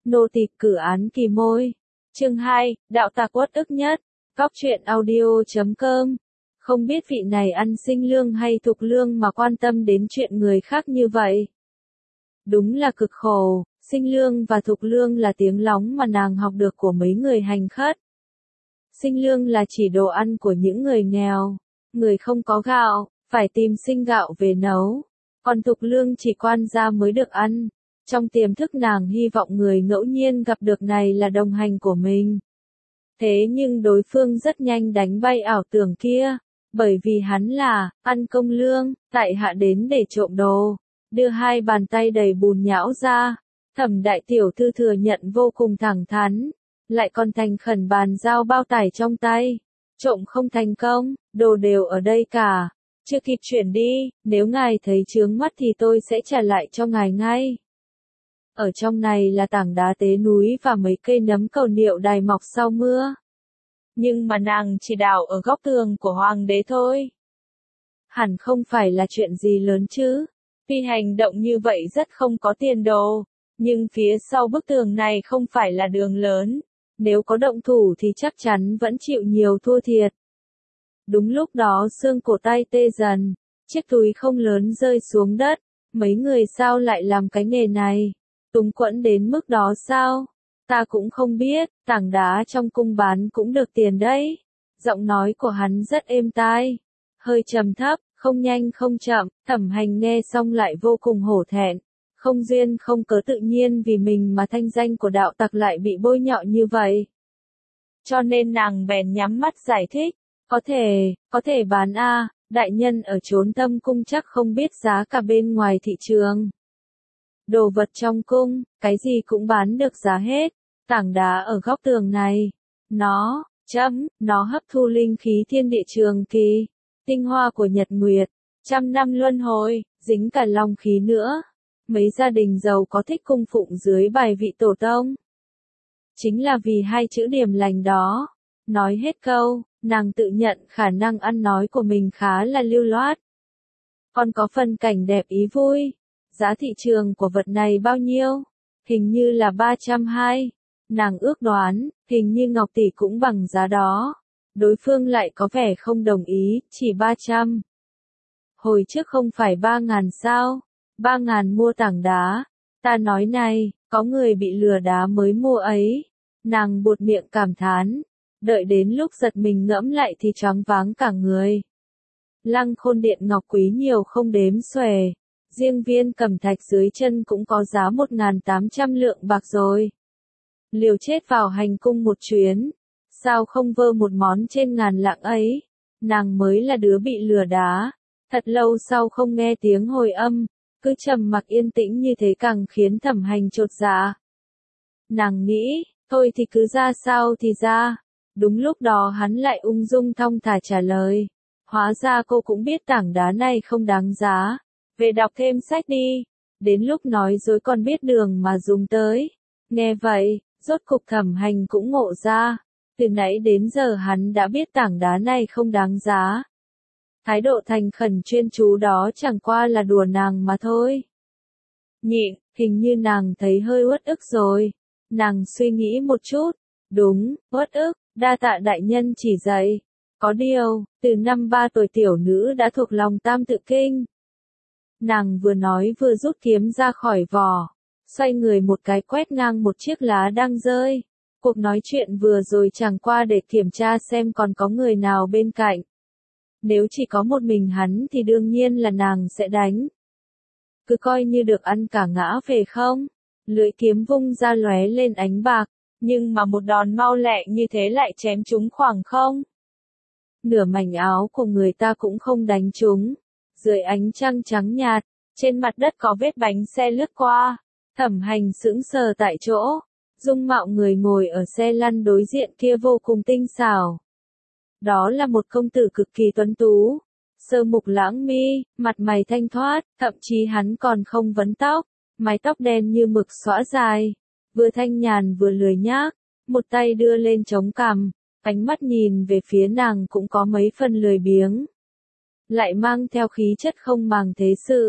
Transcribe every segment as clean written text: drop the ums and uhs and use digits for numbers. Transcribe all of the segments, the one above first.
Nô tịch cử án kỳ môi. Chương 2, đạo tặc uất ức nhất. Góc truyện audio.com. Không biết vị này ăn sinh lương hay thục lương mà quan tâm đến chuyện người khác như vậy. Đúng là cực khổ, sinh lương và thục lương là tiếng lóng mà nàng học được của mấy người hành khất. Sinh lương là chỉ đồ ăn của những người nghèo, người không có gạo, phải tìm sinh gạo về nấu. Còn thục lương chỉ quan gia mới được ăn. Trong tiềm thức nàng hy vọng người ngẫu nhiên gặp được này là đồng hành của mình. Thế nhưng đối phương rất nhanh đánh bay ảo tưởng kia, bởi vì hắn là ăn công lương, tại hạ đến để trộm đồ, đưa hai bàn tay đầy bùn nhão ra. Thẩm đại tiểu thư thừa nhận vô cùng thẳng thắn, lại còn thành khẩn bàn giao bao tải trong tay. Trộm không thành công, đồ đều ở đây cả, chưa kịp chuyển đi, nếu ngài thấy chướng mắt thì tôi sẽ trả lại cho ngài ngay. Ở trong này là tảng đá tế núi và mấy cây nấm cầu niệu đài mọc sau mưa. Nhưng mà nàng chỉ đào ở góc tường của hoàng đế thôi. Hẳn không phải là chuyện gì lớn chứ. Vì hành động như vậy rất không có tiền đồ. Nhưng phía sau bức tường này không phải là đường lớn. Nếu có động thủ thì chắc chắn vẫn chịu nhiều thua thiệt. Đúng lúc đó xương cổ tay tê dần. Chiếc túi không lớn rơi xuống đất. Mấy người sao lại làm cái nghề này? Túng quẫn đến mức đó sao? Ta cũng không biết, tảng đá trong cung bán cũng được tiền đấy. Giọng nói của hắn rất êm tai, hơi trầm thấp, không nhanh không chậm. Thẩm Hành nghe xong lại vô cùng hổ thẹn, không duyên không cớ tự nhiên vì mình mà thanh danh của đạo tặc lại bị bôi nhọ như vậy. Cho nên nàng bèn nhắm mắt giải thích, có thể bán a, đại nhân ở chốn Tâm cung chắc không biết giá cả bên ngoài thị trường. Đồ vật trong cung, cái gì cũng bán được giá hết. Tảng đá ở góc tường này, nó hấp thu linh khí thiên địa trường kỳ, tinh hoa của nhật nguyệt, trăm năm luân hồi, dính cả long khí nữa. Mấy gia đình giàu có thích cung phụng dưới bài vị tổ tông. Chính là vì hai chữ điềm lành đó. Nói hết câu, nàng tự nhận khả năng ăn nói của mình khá là lưu loát. Còn có phần cảnh đẹp ý vui. Giá thị trường của vật này bao nhiêu? Hình như là 320. Nàng ước đoán, hình như Ngọc tỷ cũng bằng giá đó. Đối phương lại có vẻ không đồng ý, chỉ 300. Hồi trước không phải 3.000 sao? 3.000 mua tảng đá. Ta nói này, có người bị lừa đá mới mua ấy. Nàng buột miệng cảm thán. Đợi đến lúc giật mình ngẫm lại thì choáng váng cả người. Lăng Khôn Điện ngọc quý nhiều không đếm xuể. Riêng viên cẩm thạch dưới chân cũng có giá 1.800 lượng bạc rồi. Liều chết vào hành cung một chuyến. Sao không vơ một món trên ngàn lạng ấy? Nàng mới là đứa bị lừa đá. Thật lâu sau không nghe tiếng hồi âm. Cứ trầm mặc yên tĩnh như thế càng khiến Thẩm Hành chột dạ. Nàng nghĩ, thôi thì cứ ra sao thì ra. Đúng lúc đó hắn lại ung dung thong thả trả lời. Hóa ra cô cũng biết tảng đá này không đáng giá. Về đọc thêm sách đi. Đến lúc nói dối còn biết đường mà dùng tới. Nghe vậy, rốt cục Thẩm Hành cũng ngộ ra. Từ nãy đến giờ hắn đã biết tảng đá này không đáng giá. Thái độ thành khẩn chuyên chú đó chẳng qua là đùa nàng mà thôi. Nhịn, hình như nàng thấy hơi uất ức rồi. Nàng suy nghĩ một chút. Đúng, uất ức, đa tạ đại nhân chỉ dạy. Có điều, từ năm 3 tuổi tiểu nữ đã thuộc lòng Tam Tự Kinh. Nàng vừa nói vừa rút kiếm ra khỏi vỏ, xoay người một cái quét ngang một chiếc lá đang rơi. Cuộc nói chuyện vừa rồi chẳng qua để kiểm tra xem còn có người nào bên cạnh. Nếu chỉ có một mình hắn thì đương nhiên là nàng sẽ đánh. Cứ coi như được ăn cả ngã về không? Lưỡi kiếm vung ra lóe lên ánh bạc, nhưng mà một đòn mau lẹ như thế lại chém trúng khoảng không. Nửa mảnh áo của người ta cũng không đánh trúng. Dưới ánh trăng trắng nhạt, trên mặt đất có vết bánh xe lướt qua. Thẩm Hành sững sờ tại chỗ. Dung mạo người ngồi ở xe lăn đối diện kia vô cùng tinh xảo. Đó là một công tử cực kỳ tuấn tú. Sơ mục lãng mi, mặt mày thanh thoát, thậm chí hắn còn không vấn tóc. Mái tóc đen như mực xõa dài. Vừa thanh nhàn vừa lười nhác. Một tay đưa lên chống cằm. Ánh mắt nhìn về phía nàng cũng có mấy phần lười biếng. Lại mang theo khí chất không màng thế sự.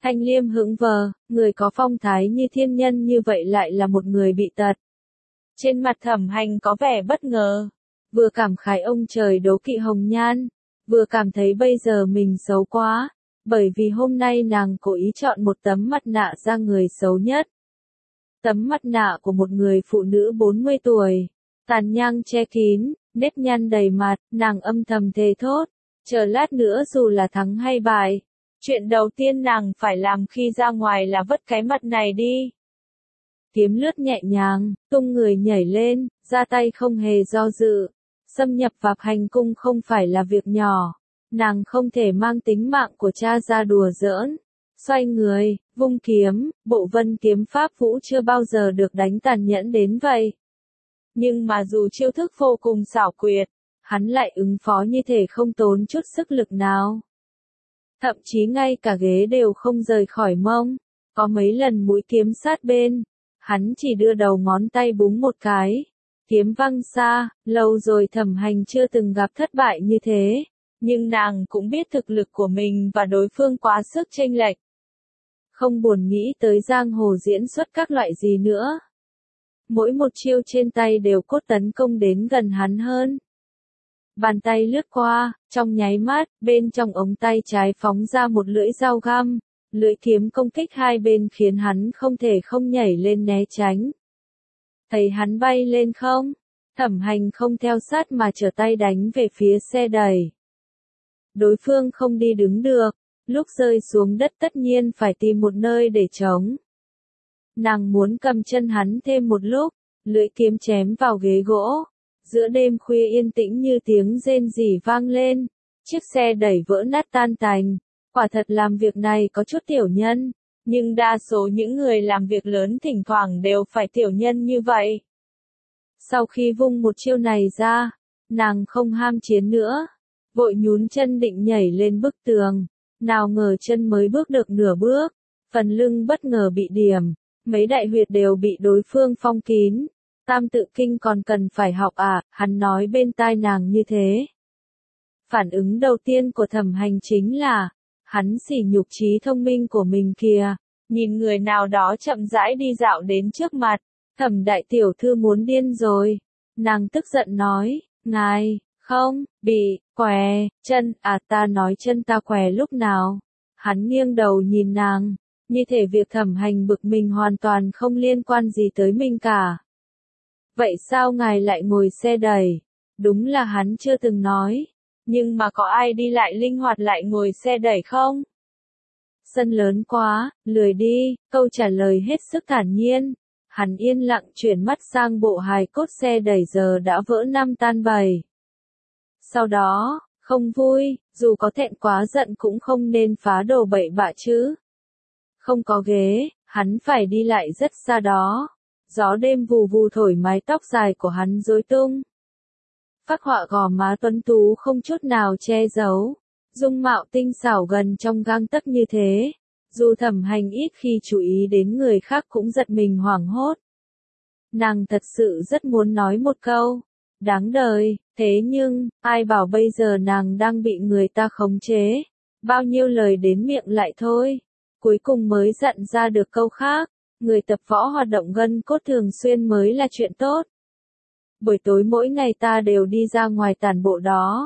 Thanh Liêm hững vờ, người có phong thái như thiên nhân như vậy lại là một người bị tật. Trên mặt Thẩm Hành có vẻ bất ngờ, vừa cảm khái ông trời đố kỵ hồng nhan, vừa cảm thấy bây giờ mình xấu quá, bởi vì hôm nay nàng cố ý chọn một tấm mặt nạ ra người xấu nhất. Tấm mặt nạ của một người phụ nữ 40 tuổi, tàn nhang che kín, nếp nhăn đầy mặt, nàng âm thầm thề thốt, chờ lát nữa dù là thắng hay bại, chuyện đầu tiên nàng phải làm khi ra ngoài là vứt cái mặt này đi. Kiếm lướt nhẹ nhàng, tung người nhảy lên, ra tay không hề do dự. Xâm nhập vào hành cung không phải là việc nhỏ, nàng không thể mang tính mạng của cha ra đùa giỡn. Xoay người, vung kiếm, bộ vân kiếm pháp vũ chưa bao giờ được đánh tàn nhẫn đến vậy. Nhưng mà dù chiêu thức vô cùng xảo quyệt, hắn lại ứng phó như thể không tốn chút sức lực nào. Thậm chí ngay cả ghế đều không rời khỏi mông, có mấy lần mũi kiếm sát bên, hắn chỉ đưa đầu ngón tay búng một cái. Kiếm văng xa, lâu rồi Thẩm Hành chưa từng gặp thất bại như thế, nhưng nàng cũng biết thực lực của mình và đối phương quá sức chênh lệch. Không buồn nghĩ tới giang hồ diễn xuất các loại gì nữa. Mỗi một chiêu trên tay đều cốt tấn công đến gần hắn hơn. Bàn tay lướt qua, trong nháy mắt, bên trong ống tay trái phóng ra một lưỡi dao găm, lưỡi kiếm công kích hai bên khiến hắn không thể không nhảy lên né tránh. Thấy hắn bay lên không? Thẩm Hành không theo sát mà trở tay đánh về phía xe đẩy. Đối phương không đi đứng được, lúc rơi xuống đất tất nhiên phải tìm một nơi để chống. Nàng muốn cầm chân hắn thêm một lúc, lưỡi kiếm chém vào ghế gỗ. Giữa đêm khuya yên tĩnh như tiếng rên rỉ vang lên, chiếc xe đẩy vỡ nát tan tành. Quả thật làm việc này có chút tiểu nhân, nhưng đa số những người làm việc lớn thỉnh thoảng đều phải tiểu nhân như vậy. Sau khi vung một chiêu này ra, nàng không ham chiến nữa, vội nhún chân định nhảy lên bức tường, nào ngờ chân mới bước được nửa bước, phần lưng bất ngờ bị điểm, mấy đại huyệt đều bị đối phương phong kín. Tam tự kinh còn cần phải học à, hắn nói bên tai nàng như thế. Phản ứng đầu tiên của Thẩm Hành chính là, hắn sỉ nhục trí thông minh của mình kìa, nhìn người nào đó chậm rãi đi dạo đến trước mặt, Thẩm đại tiểu thư muốn điên rồi. Nàng tức giận nói, ngài, không, bị, què, chân, à ta nói chân ta què lúc nào. Hắn nghiêng đầu nhìn nàng, như thể việc Thẩm Hành bực mình hoàn toàn không liên quan gì tới mình cả. Vậy sao ngài lại ngồi xe đẩy? Đúng là hắn chưa từng nói. Nhưng mà có ai đi lại linh hoạt lại ngồi xe đẩy không? Sân lớn quá, lười đi, câu trả lời hết sức thản nhiên. Hắn yên lặng chuyển mắt sang bộ hài cốt xe đẩy giờ đã vỡ năm tan bầy. Sau đó, không vui, dù có thẹn quá giận cũng không nên phá đồ bậy bạ chứ. Không có ghế, hắn phải đi lại rất xa đó. Gió đêm vù vù thổi mái tóc dài của hắn rối tung. Phác họa gò má tuấn tú không chút nào che giấu. Dung mạo tinh xảo gần trong gang tấc như thế. Dù Thẩm Hành ít khi chú ý đến người khác cũng giật mình hoảng hốt. Nàng thật sự rất muốn nói một câu. Đáng đời, thế nhưng, ai bảo bây giờ nàng đang bị người ta khống chế. Bao nhiêu lời đến miệng lại thôi. Cuối cùng mới dặn ra được câu khác. Người tập võ hoạt động gân cốt thường xuyên mới là chuyện tốt. Buổi tối mỗi ngày ta đều đi ra ngoài tản bộ đó.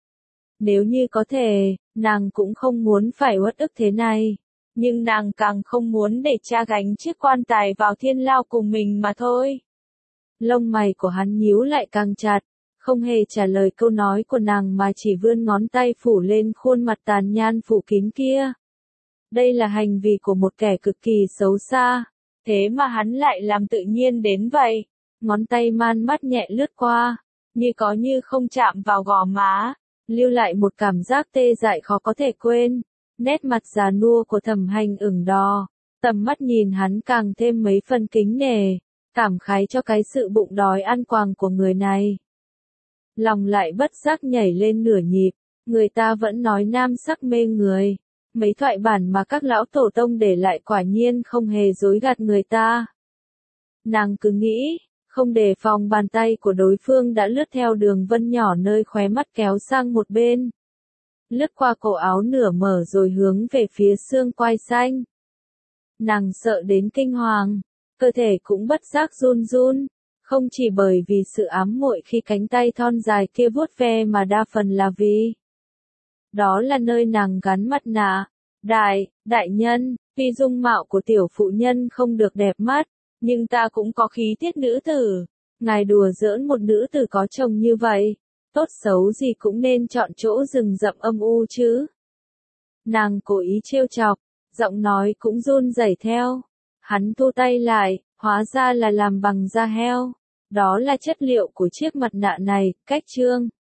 Nếu như có thể, nàng cũng không muốn phải uất ức thế này. Nhưng nàng càng không muốn để cha gánh chiếc quan tài vào thiên lao cùng mình mà thôi. Lông mày của hắn nhíu lại càng chặt, không hề trả lời câu nói của nàng mà chỉ vươn ngón tay phủ lên khuôn mặt tàn nhang phủ kín kia. Đây là hành vi của một kẻ cực kỳ xấu xa. Thế mà hắn lại làm tự nhiên đến vậy. Ngón tay man mắt nhẹ lướt qua, như có như không chạm vào gò má, lưu lại một cảm giác tê dại khó có thể quên. Nét mặt già nua của Thẩm Hành ửng đỏ, tầm mắt nhìn hắn càng thêm mấy phần kính nể, cảm khái cho cái sự bụng đói ăn quàng của người này. Lòng lại bất giác nhảy lên nửa nhịp, người ta vẫn nói nam sắc mê người. Mấy thoại bản mà các lão tổ tông để lại quả nhiên không hề dối gạt người ta. Nàng cứ nghĩ, không đề phòng bàn tay của đối phương đã lướt theo đường vân nhỏ nơi khóe mắt kéo sang một bên. lướt qua cổ áo nửa mở rồi hướng về phía xương quai xanh. Nàng sợ đến kinh hoàng, cơ thể cũng bất giác run run, không chỉ bởi vì sự ám muội khi cánh tay thon dài kia vuốt ve mà đa phần là vì đó là nơi nàng gắn mặt nạ. Đại nhân, tuy dung mạo của tiểu phụ nhân không được đẹp mắt, nhưng ta cũng có khí tiết nữ tử. Ngài đùa giỡn một nữ tử có chồng như vậy, tốt xấu gì cũng nên chọn chỗ rừng rậm âm u chứ. Nàng cố ý trêu chọc, giọng nói cũng run rẩy theo. Hắn thu tay lại, hóa ra là làm bằng da heo. Đó là chất liệu của chiếc mặt nạ này, cách chương.